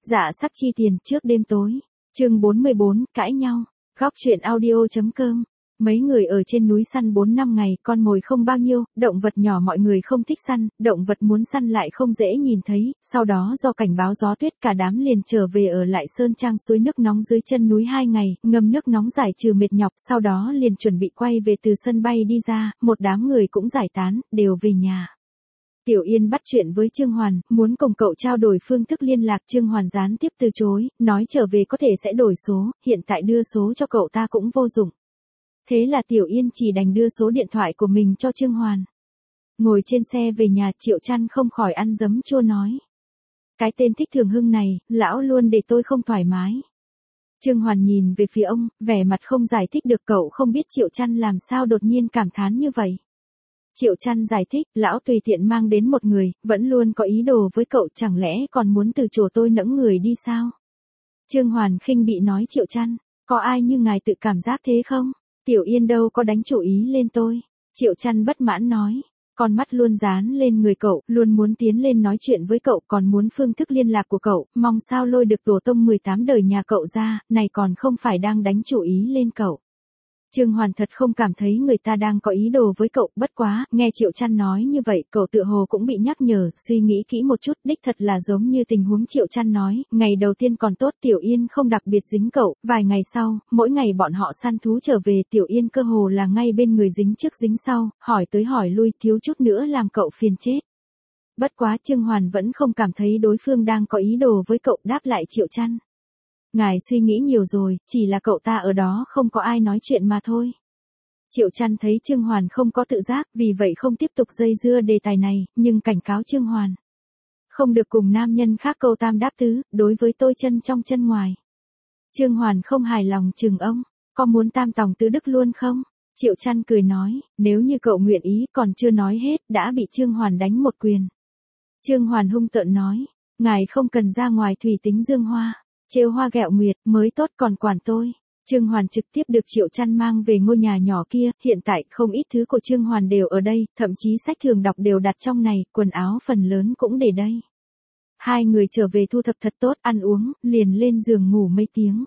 Dạ sắc chi tiền trước đêm tối. Chương 44, cãi nhau. Góc truyện audio.com. Mấy người ở trên núi săn 4-5 ngày, con mồi không bao nhiêu, động vật nhỏ mọi người không thích săn, động vật muốn săn lại không dễ nhìn thấy, sau đó do cảnh báo gió tuyết cả đám liền trở về ở lại sơn trang suối nước nóng dưới chân núi 2 ngày, ngâm nước nóng giải trừ mệt nhọc, sau đó liền chuẩn bị quay về từ sân bay đi ra, một đám người cũng giải tán, đều về nhà. Tiểu Yên bắt chuyện với Trương Hoàn, muốn cùng cậu trao đổi phương thức liên lạc. Trương Hoàn gián tiếp từ chối, nói trở về có thể sẽ đổi số, hiện tại đưa số cho cậu ta cũng vô dụng. Thế là Tiểu Yên chỉ đành đưa số điện thoại của mình cho Trương Hoàn. Ngồi trên xe về nhà, Triệu Trăn không khỏi ăn giấm chua nói. Cái tên Thích Thường Hưng này, lão luôn để tôi không thoải mái. Trương Hoàn nhìn về phía ông, vẻ mặt không giải thích được. Cậu không biết Triệu Trăn làm sao đột nhiên cảm thán như vậy. Triệu Trăn giải thích, lão tùy tiện mang đến một người, vẫn luôn có ý đồ với cậu, chẳng lẽ còn muốn từ chối tôi nẫng người đi sao? Trương Hoàn khinh bị nói Triệu Trăn, có ai như ngài tự cảm giác thế không? Tiểu Yên đâu có đánh chủ ý lên tôi. Triệu Trăn bất mãn nói, con mắt luôn dán lên người cậu, luôn muốn tiến lên nói chuyện với cậu, còn muốn phương thức liên lạc của cậu, mong sao lôi được tổ tông 18 đời nhà cậu ra, này còn không phải đang đánh chủ ý lên cậu. Trương Hoàn thật không cảm thấy người ta đang có ý đồ với cậu, bất quá, nghe Triệu Trăn nói như vậy, cậu tựa hồ cũng bị nhắc nhở, suy nghĩ kỹ một chút, đích thật là giống như tình huống Triệu Trăn nói, ngày đầu tiên còn tốt, Tiểu Yên không đặc biệt dính cậu, vài ngày sau, mỗi ngày bọn họ săn thú trở về, Tiểu Yên cơ hồ là ngay bên người dính trước dính sau, hỏi tới hỏi lui, thiếu chút nữa làm cậu phiền chết. Bất quá Trương Hoàn vẫn không cảm thấy đối phương đang có ý đồ với cậu, đáp lại Triệu Trăn. Ngài suy nghĩ nhiều rồi, chỉ là cậu ta ở đó không có ai nói chuyện mà thôi. Triệu Trăn thấy Trương Hoàn không có tự giác, vì vậy không tiếp tục dây dưa đề tài này, nhưng cảnh cáo Trương Hoàn. Không được cùng nam nhân khác câu tam đáp tứ, đối với tôi chân trong chân ngoài. Trương Hoàn không hài lòng chừng ông, có muốn tam tòng tứ đức luôn không? Triệu Trăn cười nói, nếu như cậu nguyện ý, còn chưa nói hết, đã bị Trương Hoàn đánh một quyền. Trương Hoàn hung tợn nói, ngài không cần ra ngoài thủy tính dương hoa. Trêu hoa ghẹo nguyệt mới tốt còn quản tôi. Trương Hoàn trực tiếp được Triệu Trăn mang về ngôi nhà nhỏ kia, hiện tại không ít thứ của Trương Hoàn đều ở đây, thậm chí sách thường đọc đều đặt trong này, quần áo phần lớn cũng để đây. Hai người trở về thu thập thật tốt, ăn uống, liền lên giường ngủ mấy tiếng.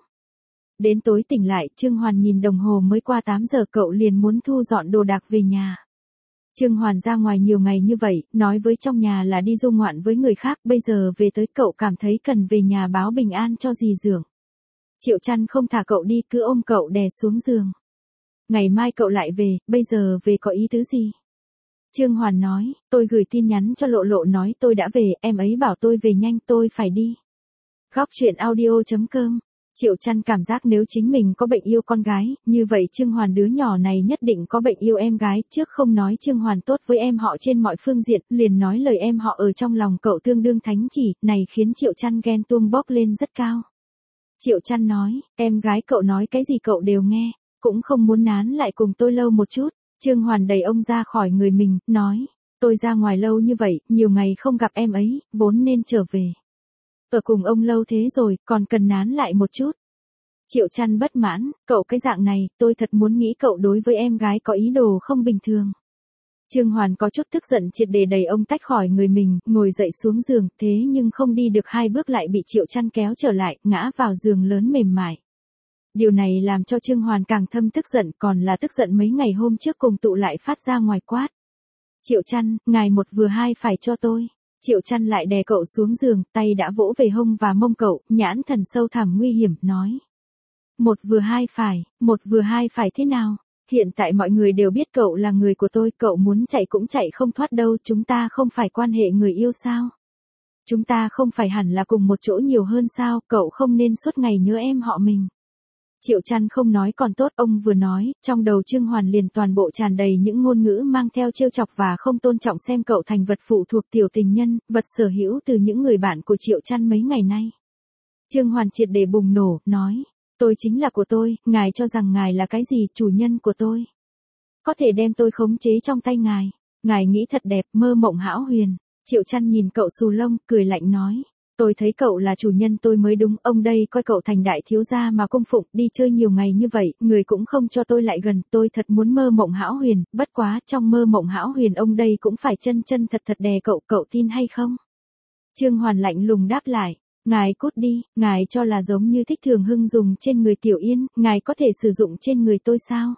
Đến tối tỉnh lại, Trương Hoàn nhìn đồng hồ mới qua 8 giờ, cậu liền muốn thu dọn đồ đạc về nhà. Trương Hoàn ra ngoài nhiều ngày như vậy, nói với trong nhà là đi du ngoạn với người khác, bây giờ về tới cậu cảm thấy cần về nhà báo bình an cho dì Dượng. Triệu Trăn không thả cậu đi, cứ ôm cậu đè xuống giường. Ngày mai cậu lại về, bây giờ về có ý tứ gì? Trương Hoàn nói, tôi gửi tin nhắn cho Lộ Lộ nói tôi đã về, em ấy bảo tôi về nhanh, tôi phải đi. Góc truyện audio.com. Triệu Trăn cảm giác nếu chính mình có bệnh yêu con gái, như vậy Trương Hoàn đứa nhỏ này nhất định có bệnh yêu em gái, trước không nói Trương Hoàn tốt với em họ trên mọi phương diện, liền nói lời em họ ở trong lòng cậu tương đương thánh chỉ, này khiến Triệu Trăn ghen tuông bốc lên rất cao. Triệu Trăn nói, em gái cậu nói cái gì cậu đều nghe, cũng không muốn nán lại cùng tôi lâu một chút. Trương Hoàn đẩy ông ra khỏi người mình, nói, tôi ra ngoài lâu như vậy, nhiều ngày không gặp em ấy, vốn nên trở về. Ở cùng ông lâu thế rồi, còn cần nán lại một chút. Triệu Trăn bất mãn, cậu cái dạng này, tôi thật muốn nghĩ cậu đối với em gái có ý đồ không bình thường. Trương Hoàn có chút tức giận triệt để đẩy ông tách khỏi người mình, ngồi dậy xuống giường, thế nhưng không đi được 2 bước lại bị Triệu Trăn kéo trở lại, ngã vào giường lớn mềm mại. Điều này làm cho Trương Hoàn càng thâm tức giận, còn là tức giận mấy ngày hôm trước cùng tụ lại phát ra ngoài quát. Triệu Trăn, ngài một vừa hai phải cho tôi. Triệu Trăn lại đè cậu xuống giường, tay đã vỗ về hông và mông cậu, nhãn thần sâu thẳm nguy hiểm, nói. Một vừa hai phải thế nào? Hiện tại mọi người đều biết cậu là người của tôi, cậu muốn chạy cũng chạy không thoát đâu, chúng ta không phải quan hệ người yêu sao? Chúng ta không phải hẳn là cùng một chỗ nhiều hơn sao, cậu không nên suốt ngày nhớ em họ mình. Triệu Trăn không nói còn tốt, ông vừa nói, trong đầu Trương Hoàn liền toàn bộ tràn đầy những ngôn ngữ mang theo trêu chọc và không tôn trọng, xem cậu thành vật phụ thuộc, tiểu tình nhân, vật sở hữu từ những người bạn của Triệu Trăn mấy ngày nay. Trương Hoàn triệt để bùng nổ, nói, tôi chính là của tôi, ngài cho rằng ngài là cái gì, chủ nhân của tôi. Có thể đem tôi khống chế trong tay ngài nghĩ thật đẹp, mơ mộng hão huyền. Triệu Trăn nhìn cậu xù lông, cười lạnh nói. Tôi thấy cậu là chủ nhân tôi mới đúng, ông đây coi cậu thành đại thiếu gia mà cung phụng, đi chơi nhiều ngày như vậy, người cũng không cho tôi lại gần, tôi thật muốn mơ mộng hão huyền, bất quá, trong mơ mộng hão huyền ông đây cũng phải chân chân thật thật đè cậu tin hay không? Trương Hoàn lạnh lùng đáp lại, Ngài cút đi, ngài cho là giống như Thích Thường Hưng dùng trên người Tiểu Yên, ngài có thể sử dụng trên người tôi sao?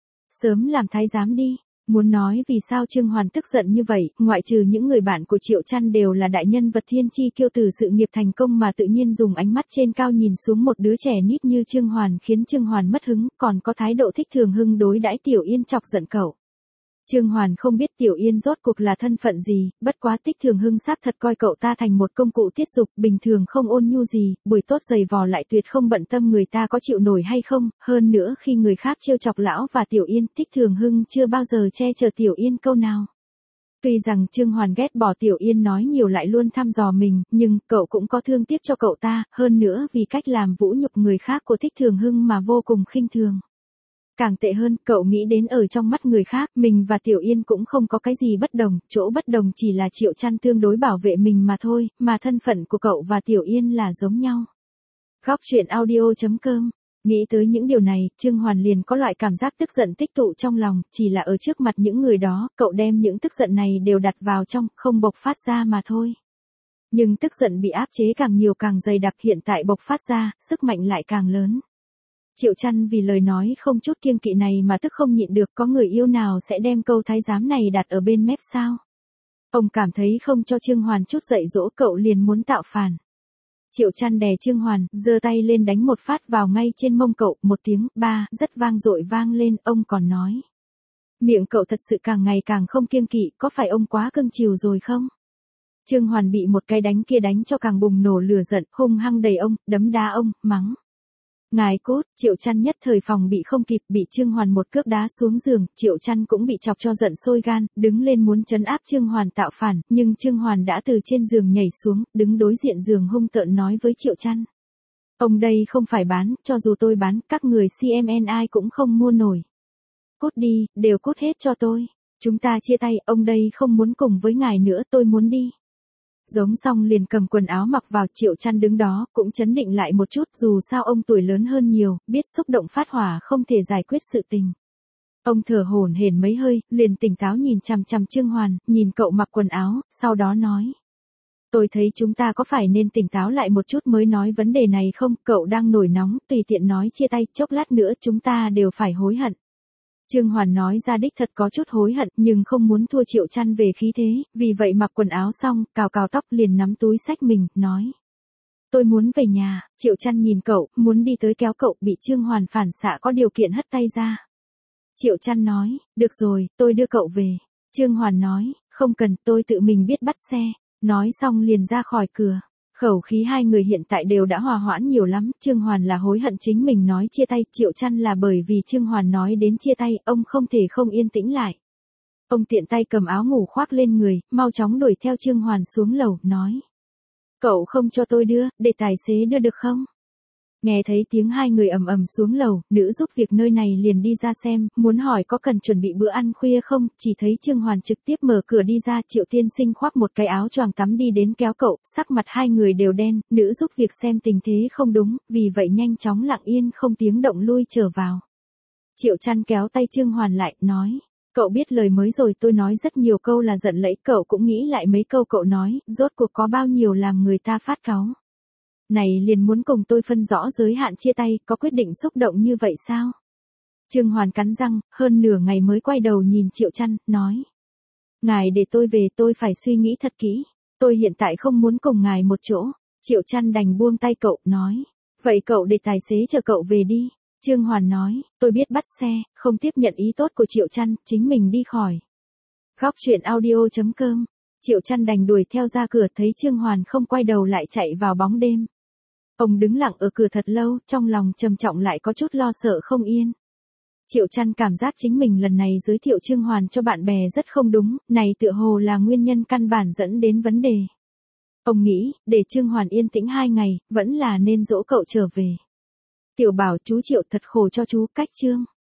Sớm làm thái giám đi. Muốn nói vì sao Trương Hoàn tức giận như vậy, ngoại trừ những người bạn của Triệu Chăn đều là đại nhân vật thiên chi kiêu tử sự nghiệp thành công mà tự nhiên dùng ánh mắt trên cao nhìn xuống một đứa trẻ nít như Trương Hoàn khiến Trương Hoàn mất hứng, còn có thái độ Thích Thường Hưng đối đãi Tiểu Yên chọc giận cậu. Trương Hoàn không biết Tiểu Yên rốt cuộc là thân phận gì, bất quá Thích Thường Hưng xác thật coi cậu ta thành một công cụ tiết dục, bình thường không ôn nhu gì, buổi tốt giày vò lại tuyệt không bận tâm người ta có chịu nổi hay không, hơn nữa khi người khác trêu chọc lão và Tiểu Yên, Thích Thường Hưng chưa bao giờ che chở Tiểu Yên câu nào. Tuy rằng Trương Hoàn ghét bỏ Tiểu Yên nói nhiều lại luôn thăm dò mình, nhưng cậu cũng có thương tiếc cho cậu ta, hơn nữa vì cách làm vũ nhục người khác của Thích Thường Hưng mà vô cùng khinh thường. Càng tệ hơn, cậu nghĩ đến ở trong mắt người khác, mình và Tiểu Yên cũng không có cái gì bất đồng, chỗ bất đồng chỉ là Triệu Chăn tương đối bảo vệ mình mà thôi, mà thân phận của cậu và Tiểu Yên là giống nhau. Góc truyện audio.com. Nghĩ tới những điều này, Trương Hoàn liền có loại cảm giác tức giận tích tụ trong lòng, chỉ là ở trước mặt những người đó, cậu đem những tức giận này đều đặt vào trong, không bộc phát ra mà thôi. Nhưng tức giận bị áp chế càng nhiều càng dày đặc, hiện tại bộc phát ra, sức mạnh lại càng lớn. Triệu Chăn vì lời nói không chút kiêng kỵ này mà tức không nhịn được, có người yêu nào sẽ đem câu thái giám này đặt ở bên mép sao? Ông cảm thấy không cho Trương Hoàn chút dạy dỗ cậu liền muốn tạo phản. Triệu Chăn đè Trương Hoàn, giơ tay lên đánh một phát vào ngay trên mông cậu, một tiếng, ba, rất vang dội vang lên, ông còn nói. Miệng cậu thật sự càng ngày càng không kiêng kỵ, có phải ông quá cưng chiều rồi không? Trương Hoàn bị một cái đánh kia đánh cho càng bùng nổ lửa giận, hung hăng đẩy ông, đấm đá ông, mắng. Ngài cút, Triệu Chăn nhất thời phòng bị không kịp, bị Trương Hoàn một cước đá xuống giường, Triệu Chăn cũng bị chọc cho giận sôi gan, đứng lên muốn trấn áp Trương Hoàn tạo phản, nhưng Trương Hoàn đã từ trên giường nhảy xuống, đứng đối diện giường hung tợn nói với Triệu Chăn. Ông đây không phải bán, cho dù tôi bán, các người CMN ai cũng không mua nổi. Cút đi, đều cút hết cho tôi. Chúng ta chia tay, ông đây không muốn cùng với ngài nữa, tôi muốn đi. Giống xong liền cầm quần áo mặc vào, Triệu Chăn đứng đó, cũng chấn định lại một chút, dù sao ông tuổi lớn hơn nhiều, biết xúc động phát hỏa không thể giải quyết sự tình. Ông thở hổn hển mấy hơi, liền tỉnh táo nhìn chằm chằm Trương Hoàn, nhìn cậu mặc quần áo, sau đó nói. Tôi thấy chúng ta có phải nên tỉnh táo lại một chút mới nói vấn đề này không, cậu đang nổi nóng, tùy tiện nói chia tay, chốc lát nữa chúng ta đều phải hối hận. Trương Hoàn nói ra đích thật có chút hối hận, nhưng không muốn thua Triệu Chăn về khí thế, vì vậy mặc quần áo xong, cào cào tóc liền nắm túi xách mình, nói. Tôi muốn về nhà, Triệu Chăn nhìn cậu, muốn đi tới kéo cậu, bị Trương Hoàn phản xạ có điều kiện hất tay ra. Triệu Chăn nói, được rồi, tôi đưa cậu về. Trương Hoàn nói, không cần, tôi tự mình biết bắt xe. Nói xong liền ra khỏi cửa. Khẩu khí hai người hiện tại đều đã hòa hoãn nhiều lắm, Trương Hoàn là hối hận chính mình nói chia tay, Triệu Chăn là bởi vì Trương Hoàn nói đến chia tay, ông không thể không yên tĩnh lại. Ông tiện tay cầm áo ngủ khoác lên người, mau chóng đuổi theo Trương Hoàn xuống lầu, nói. Cậu không cho tôi đưa, để tài xế đưa được không? Nghe thấy tiếng hai người ầm ầm xuống lầu, nữ giúp việc nơi này liền đi ra xem, muốn hỏi có cần chuẩn bị bữa ăn khuya không, chỉ thấy Trương Hoàn trực tiếp mở cửa đi ra, Triệu tiên sinh khoác một cái áo choàng tắm đi đến kéo cậu, sắc mặt hai người đều đen, nữ giúp việc xem tình thế không đúng, vì vậy nhanh chóng lặng yên không tiếng động lui trở vào. Triệu Chăn kéo tay Trương Hoàn lại, nói, cậu biết lời mới rồi tôi nói rất nhiều câu là giận lẫy, cậu cũng nghĩ lại mấy câu cậu nói, rốt cuộc có bao nhiêu làm người ta phát cáu. Này liền muốn cùng tôi phân rõ giới hạn chia tay, có quyết định xúc động như vậy sao? Trương Hoàn cắn răng, hơn nửa ngày mới quay đầu nhìn Triệu Chăn, nói. Ngài để tôi về, tôi phải suy nghĩ thật kỹ. Tôi hiện tại không muốn cùng ngài một chỗ. Triệu Chăn đành buông tay cậu, nói. Vậy cậu để tài xế chờ cậu về đi. Trương Hoàn nói, tôi biết bắt xe, không tiếp nhận ý tốt của Triệu Chăn, chính mình đi khỏi. Góc truyện audio.com. Triệu Chăn đành đuổi theo ra cửa, thấy Trương Hoàn không quay đầu lại chạy vào bóng đêm. Ông đứng lặng ở cửa thật lâu, trong lòng trầm trọng lại có chút lo sợ không yên. Triệu Chăn cảm giác chính mình lần này giới thiệu Trương Hoàn cho bạn bè rất không đúng, này tựa hồ là nguyên nhân căn bản dẫn đến vấn đề. Ông nghĩ, để Trương Hoàn yên tĩnh 2 ngày, vẫn là nên dỗ cậu trở về. Tiểu Bảo chú Triệu thật khổ cho chú, cách Trương.